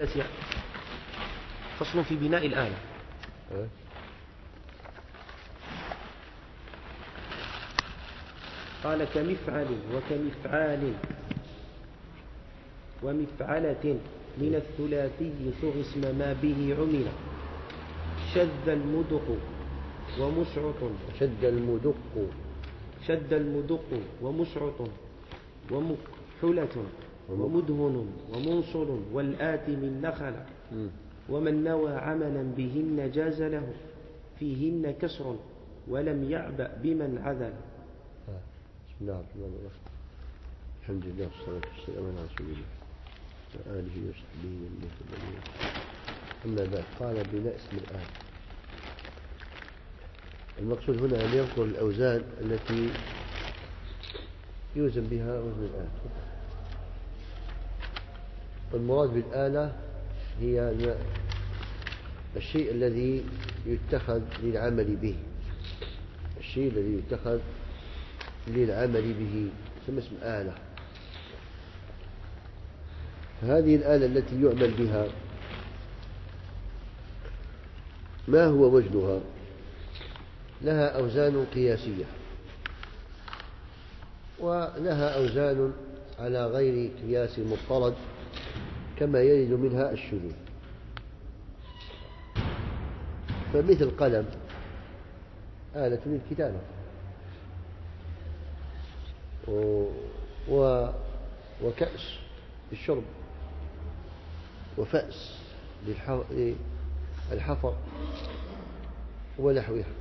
فصل في بناء الآلة. قال كمفعل وكمفعال ومفعلة من الثلاثي صغ اسم ما به عمل. شذ المدق ومشعط شد المدق ومشعط ومكحلة ومدهن ومنصل والآت من نخل. ومن نوى عملا بهن جاز له فيهن كسر ولم يعبأ بمن عذل. بسم الله الرحمن الرحيم. الحمد لله والصلاة والسلام على رسول الله وآله وصحبه ومن والاه. أما بعد، قال بناء اسم الآن. المقصود هنا أن يذكر الأوزان التي يوزن بها وزن الآن. والمراد بالآلة هي الشيء الذي يتخذ للعمل به، الشيء الذي يتخذ للعمل به يسمى اسم آلة. هذه الآلة التي يعمل بها ما هو وزنها؟ لها أوزان قياسية ولها أوزان على غير قياس مضطرد كما يرد منها الشذوذ. فمثل قلم آلة للكتابة، وكأس للشرب، وفأس للحفر ونحوها.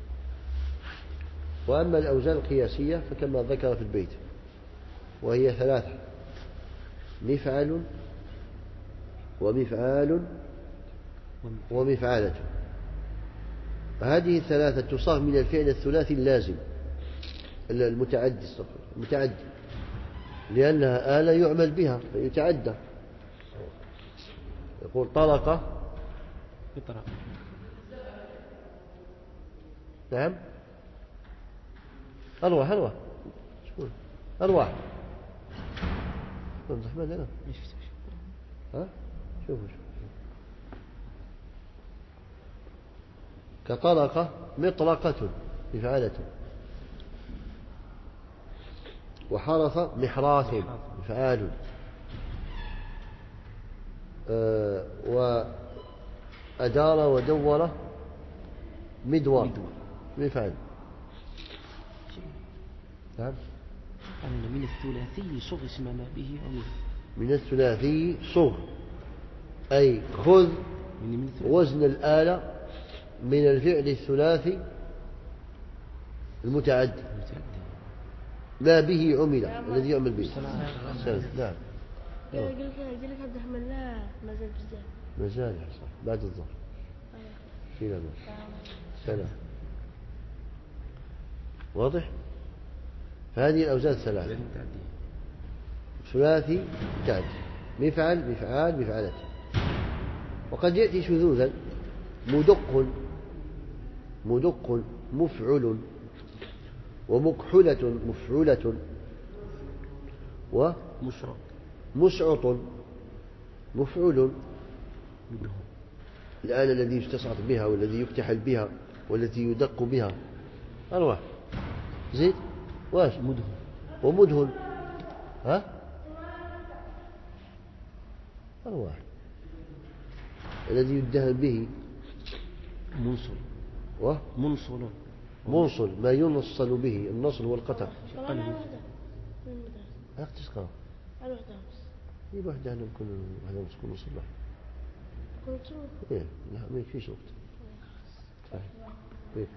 وأما الأوزان القياسية فكما ذكر في البيت، وهي ثلاثة: مفعل ومفعال ومفعالة. هذه الثلاثة تصاغ من الفعل الثلاثي اللازم المتعدي، لأنها آلة يعمل بها فيتعدى. يقول طرق، نعم، أرواح ها؟ شوفوا كطرقة مطرقة مفعالة، وحرث محراث مفعال، وأدار ودور مدور مفعال. نعم. من الثلاثي صغ اسم ما به عمل. من الثلاثي صغ أي خذ وزن الآلة من الفعل الثلاثي المتعدي ما به عمل، الذي يعمل به. نعم. قال لك عبد الرحمن لا ما زال بعد الظهر. سلام. واضح؟ فهذه الأوزان ثلاثة: ثلاثي متعدي، مفعل مفعال مفعلة. وقد يأتي شذوذا: مدق مفعل، ومكحلة مفعولة، ومشعط مفعول. الآلة الذي يستصعد بها والذي يكتحل بها والتي يدق بها أرواح. زيد واش ومدهن ها أرواح. الذي يدهن به منصل ما ينصل به، النصل والقطع. تسقى واحدة نكون نصلح. إيه لا ما فيش وقت. إيه.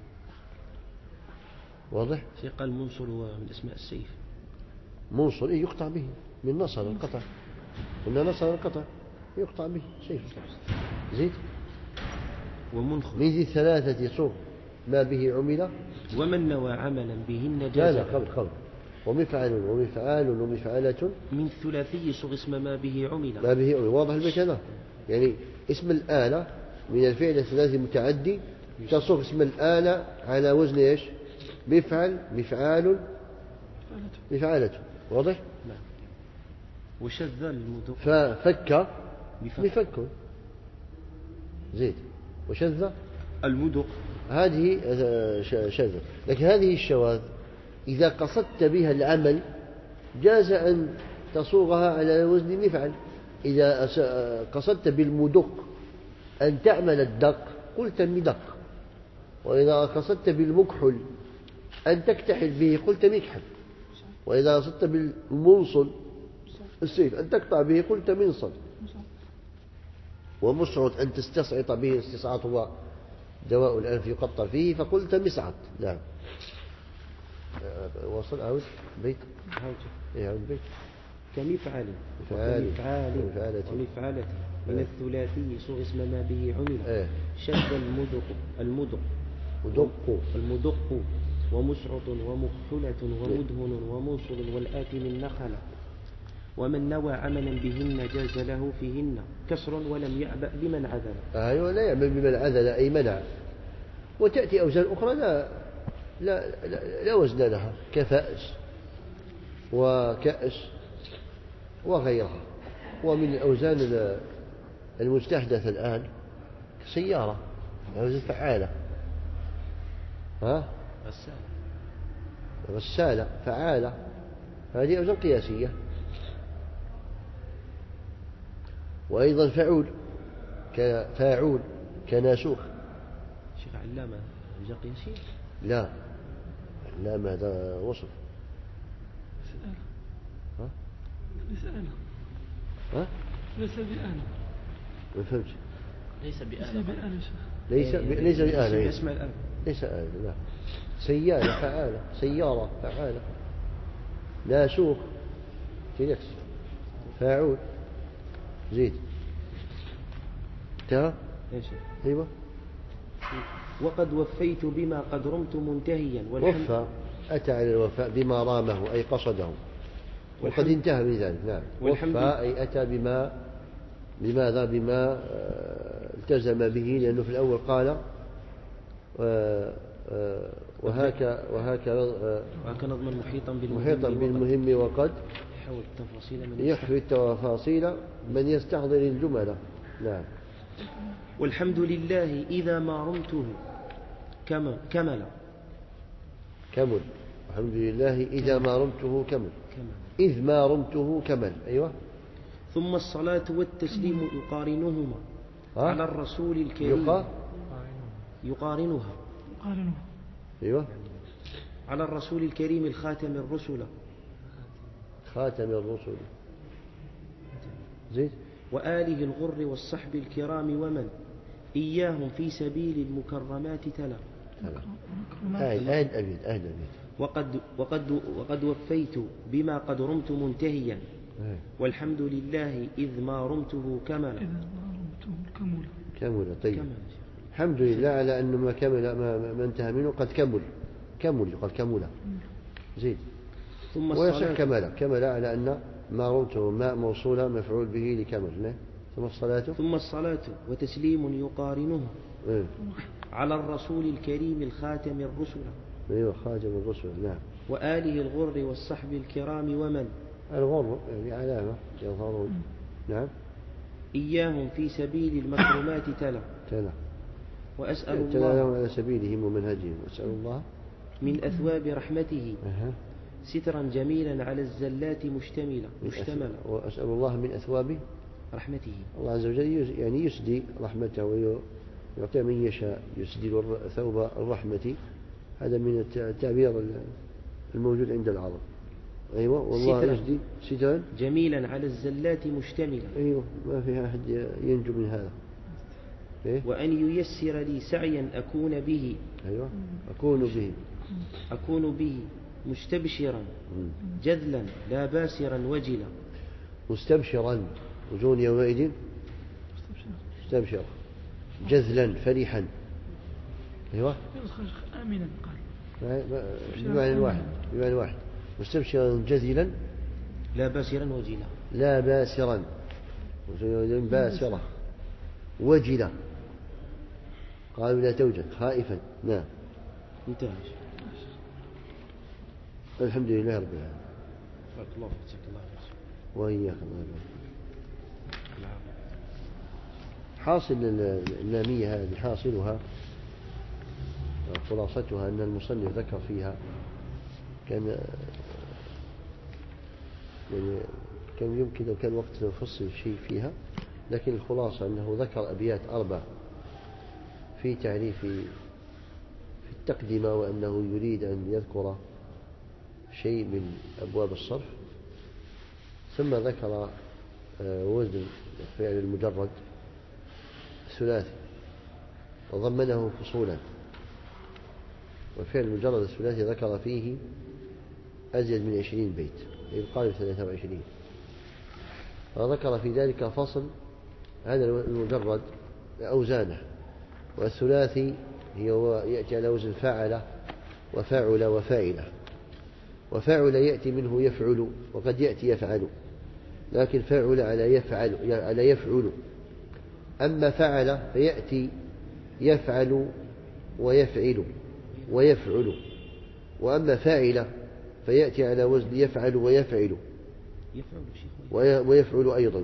واضح؟ في قال منصل هو من اسماء السيف. منصل إيه يقطع به، من نصل القطع، قلنا نصل القطع يقطع به سيف. زيد ومنخل من ذي الثلاثة صغ ما به عمل. ومن نوى عملا بهن جاز. لا قبل ومفعل ومفعال ومفعلة من الثلاثي صغ اسم ما به عمل. واضح البيت هذا؟ يعني اسم الآلة من الفعل الثلاثي المتعدي تصغ اسم الآلة على وزن ايش؟ مفعال مفعالة. واضح؟ نعم. وشذ المدق ففك بفك زيد. وشذ المدق. هذه شاذة. لكن هذه الشواذ إذا قصدت بها العمل جاز أن تصوغها على وزن مفعل. إذا قصدت بالمدق أن تعمل الدق قلت مدق. وإذا قصدت بالمكحل أن تكتحل به قلت مكحل. وإذا قصدت بالمنصل السيف أن تقطع به قلت منصل. ومسعط أن تستصعط به، استصعاط هو دواء الأنف يقطع فيه فقلت مسعط. نعم. وصل عود بيت عود بيت كمفعل ومفعلة من الثلاثي صغ اسم ما به عمل. شد المدق ومسعط ومكحلة ومدهن ومنصل والآت من نخلة. ومن نوى عملا بهن جاز له فيهن كسر ولم يعبأ بمن عذل. أيوة لا يعمل بمن عذل أي منع. وتأتي أوزان أخرى لا وزن لها كفأس وكأس وغيرها. ومن الأوزان المستحدثة الآن سيارة أوزان فعالة، غسالة فعالة، هذه أوزان قياسية. وأيضا فاعول كناسوخ. شيخ علامة أوزان قياسية؟ لا، علامة هذا وصف. ليس بآلة. ما فهمت. ليس بآلة. ليس بآلة. اسم الآلة. ليس آلة. لا. سيارة فعالة، سيارة فعالة، ناسوخ تنكس، فاعول زيد. ترى؟ أيوة. وقد وفيت بما قد رمت منتهيا. وفى أتى على الوفاء بما رامه أي قصده وقد انتهى من ذلك. نعم. وفى أي أتى بماذا بما التزم به، لأنه في الأول قال وهكا نظما محيطا بالمهم وقد يحوي التفاصيل من يستحضر الجمل. نعم. والحمد لله إذا ما رمته كمل. الحمد لله إذا ما رمته كمل. إذ ما رمته كمل. أيوة. ثم الصلاة والتسليم يقارنهما على الرسول الكريم. يقارنها. أيوة. على الرسول الكريم الخاتم الرسل. زيد. وآله الغر والصحب الكرام ومن إياهم في سبيل المكرمات تلا. أهل وقد وفيت بما قد رمت منتهيا. والحمد لله إذ ما رمته كمل. طيب. الحمد لله على أنه ما كمل ما انتهى منه قد كمل. زيد. ويصح كمل على أن ما رمته ماء موصولة مفعول به لكمل. ثم الصلاة وتسليم يقارنه على الرسول الكريم الخاتم الرسل. أيوة خاتم الرسل. نعم. وآله الغر والصحب الكرام ومن الغر يعني علامة يظهرون. نعم. إياهم في سبيل المكرمات تلا. وأسأل الله على سبيلهم ومنهجهم. وأسأل الله من أثواب رحمته سترا جميلا على الزلات مشتملا. وأسأل الله من أثواب رحمته. الله عز وجل يعني يسدي رحمته ويعطي من يشاء، يسدي ثوب الرحمة. هذا من التعبير الموجود عند العرب. أيوة. والله يسدي سترا جميلا على الزلات مشتملا. أيوة. ما في أحد ينجو من هذا. وأن ييسر لي سعيا أكون به. أيوة. أكون به مستبشرا جذلا لا باسرا وجلا. مستبشرا وجوه يومئذ مستبشرا جذلا فرحا. أيوة. آمنا قال بمعنى واحد. مستبشرا جذلا لا باسرا وجوه باسرة وجلا. قالوا لا توجد خائفا. نعم. انتهى. الحمد لله رب العالمين. بارك الله فيك. وإياك الله. حاصل اللامية هذه حاصلها خلاصتها أن المصنف ذكر فيها كان يمكن لو كان وقت نفصل شيء فيها، لكن الخلاصة أنه ذكر أبيات 4 في تعريف في التقدمة، وأنه يريد أن يذكر شيء من أبواب الصرف، ثم ذكر وزن فعل المجرد الثلاثي وضمنه فصولا. والفعل المجرد الثلاثي ذكر فيه أزيد من 20 بيت، يقارب 23، وذكر في ذلك فصل هذا المجرد أوزانه. والثلاثي يأتي على وزن فعل وفاعل وفاعله. وفاعل يأتي منه يفعل، وقد يأتي يفعل، لكن فاعل على يفعل. أما فعل فيأتي يفعل ويفعل. وأما فاعل فيأتي على وزن يفعل ويفعل أيضا.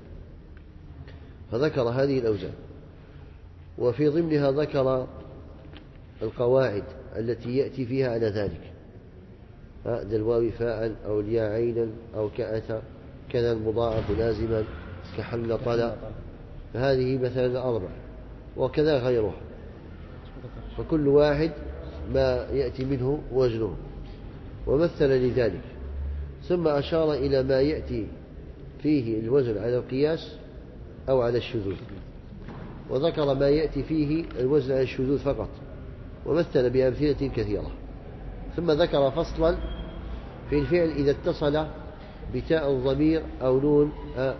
فذكر هذه الأوزان، وفي ضمنها ذكر القواعد التي يأتي فيها على ذلك، ذا الواو فاعل أو الياء عينا أو كأتى، كذا المضاعف لازما كحل طلع، فهذه مثلا 4، وكذا غيرها، فكل واحد ما يأتي منه وزنه، ومثل لذلك. ثم أشار إلى ما يأتي فيه الوزن على القياس أو على الشذوذ، وذكر ما يأتي فيه الوزن على الشذوذ فقط، ومثل بأمثلة كثيرة. ثم ذكر فصلا في الفعل إذا اتصل بتاء الضمير أو نون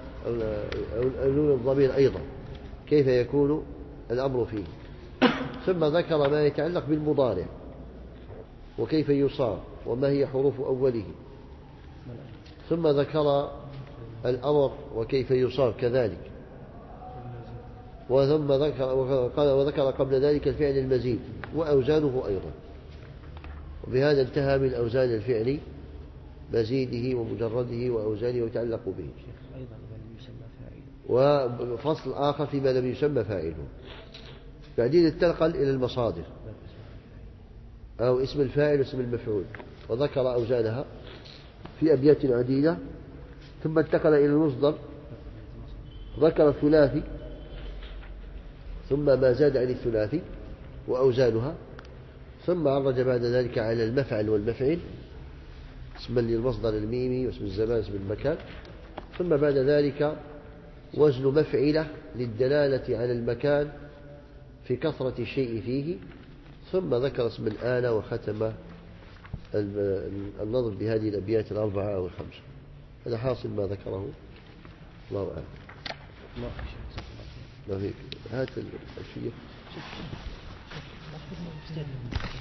الضمير أيضا كيف يكون الأمر فيه. ثم ذكر ما يتعلق بالمضارع وكيف يصار وما هي حروف أوله. ثم ذكر الأمر وكيف يصار كذلك. وذكر قبل ذلك الفعل المزيد وأوزانه أيضا. وبهذا انتهى من أوزان الفعل، مزيده ومجرده وأوزانه ويتعلق به. وفصل آخر فيما لم يسمى فاعله. بعدين انتقل إلى المصادر أو اسم الفاعل واسم المفعول، وذكر أوزانها في أبيات عديدة. ثم انتقل إلى المصدر، ذكر الثلاثي ثم ما زاد عن الثلاثي وأوزانها. ثم عرج بعد ذلك على المفعل والمفعل، اسما للمصدر الميمي واسم الزمان اسم المكان. ثم بعد ذلك وزن مفعلة للدلالة على المكان في كثرة الشيء فيه. ثم ذكر اسم الآلة، وختم النظر بهذه الأبيات 4 أو 5. هذا حاصل ما ذكره. الله أعلم. ما فيك هات الشيخ.